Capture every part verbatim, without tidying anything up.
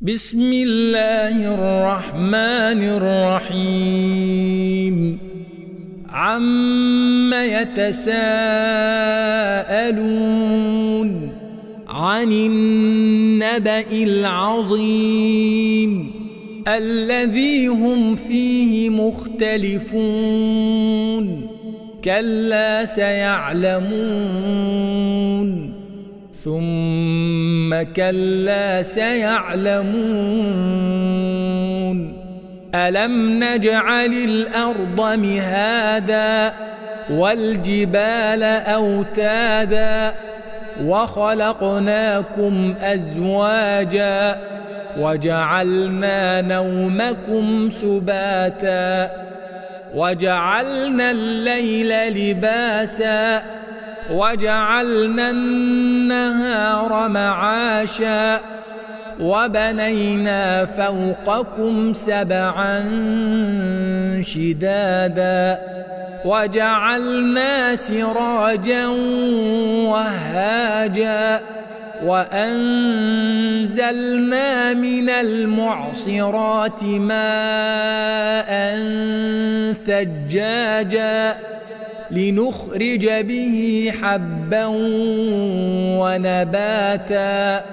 بسم الله الرحمن الرحيم عم يتساءلون عن النبأ العظيم الذي هم فيه مختلفون كلا سيعلمون ثم كلا سيعلمون ألم نجعل الأرض مهادا والجبال أوتادا وخلقناكم أزواجا وجعلنا نومكم سباتا وجعلنا الليل لباسا وجعلنا النهار معاشا وبنينا فوقكم سبعا شدادا وجعلنا سراجا وهاجا وأنزلنا من المعصرات ماء ثجاجا لنخرج به حبا ونباتا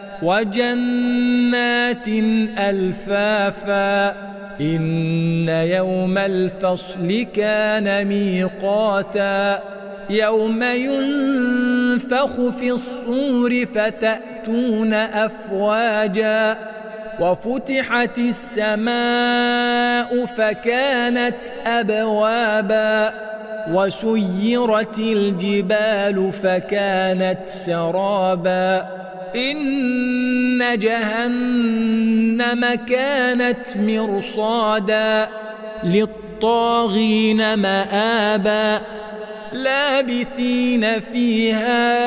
وجنات ألفافا إن يوم الفصل كان ميقاتا يوم ينفخ في الصور فتأتون أفواجا وفتحت السماء فكانت أبوابا وسيرت الجبال فكانت سرابا إن جهنم كانت مرصادا للطاغين مآبا لابثين فيها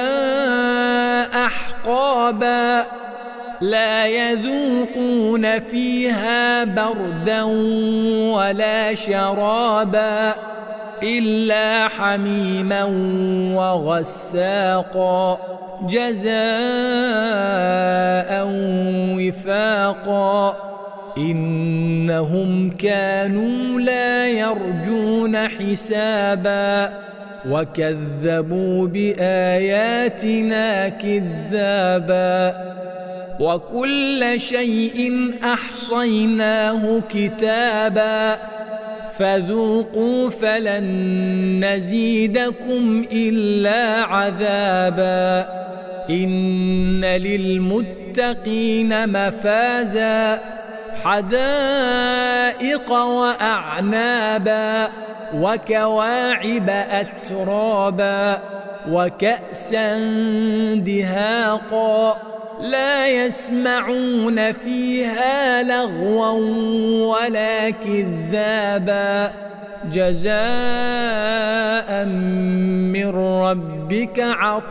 أحقابا لا يذوقون فيها بردا ولا شرابا إلا حميما وغساقا جزاء وفاقا إنهم كانوا لا يرجون حسابا وكذبوا بآياتنا كذابا وكل شيء أحصيناه كتابا فذوقوا فلن نزيدكم إلا عذابا إن للمتقين مفازا حدائق وأعنابا وكواعب أترابا وكأسا دهاقا لا يسمعون فيها لغوا ولا كذابا جزاء من ربك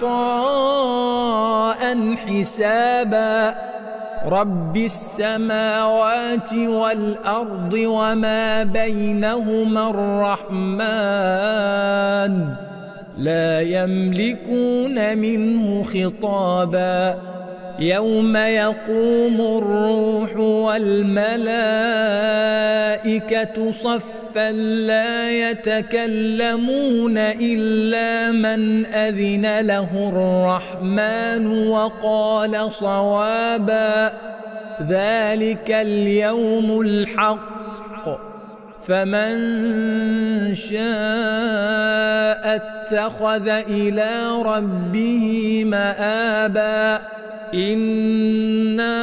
عطاء حسابا رب السماوات والأرض وما بينهما الرحمن لا يملكون منه خطابا يوم يقوم الروح والملائكة صفا لا يتكلمون إلا من أذن له الرحمن وقال صوابا ذلك اليوم الحق فمن شاء اتخذ إلى ربه مآبا إنا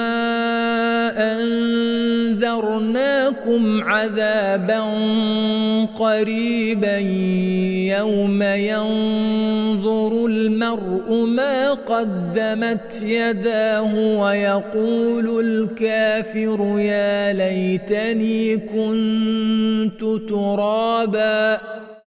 أنذرناكم عذابا قريبا يوم ينظر المرء ما قدمت يداه ويقول الكافر يا ليتني كنت ترابا